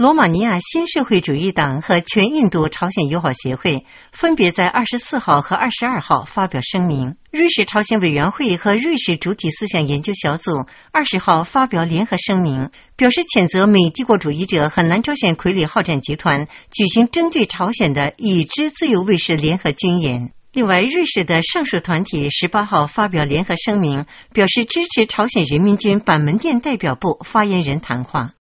罗马尼亚新社会主义党和全印度朝鲜友好协会分别在24号和22号发表声明。瑞士朝鲜委员会和瑞士主体思想研究小组20号发表联合声明，表示谴责美帝国主义者和南朝鲜傀儡好战集团举行针对朝鲜的已知自由卫士联合军演。另外，瑞士的上述团体18号发表联合声明，表示支持朝鲜人民军板门店代表部发言人谈话。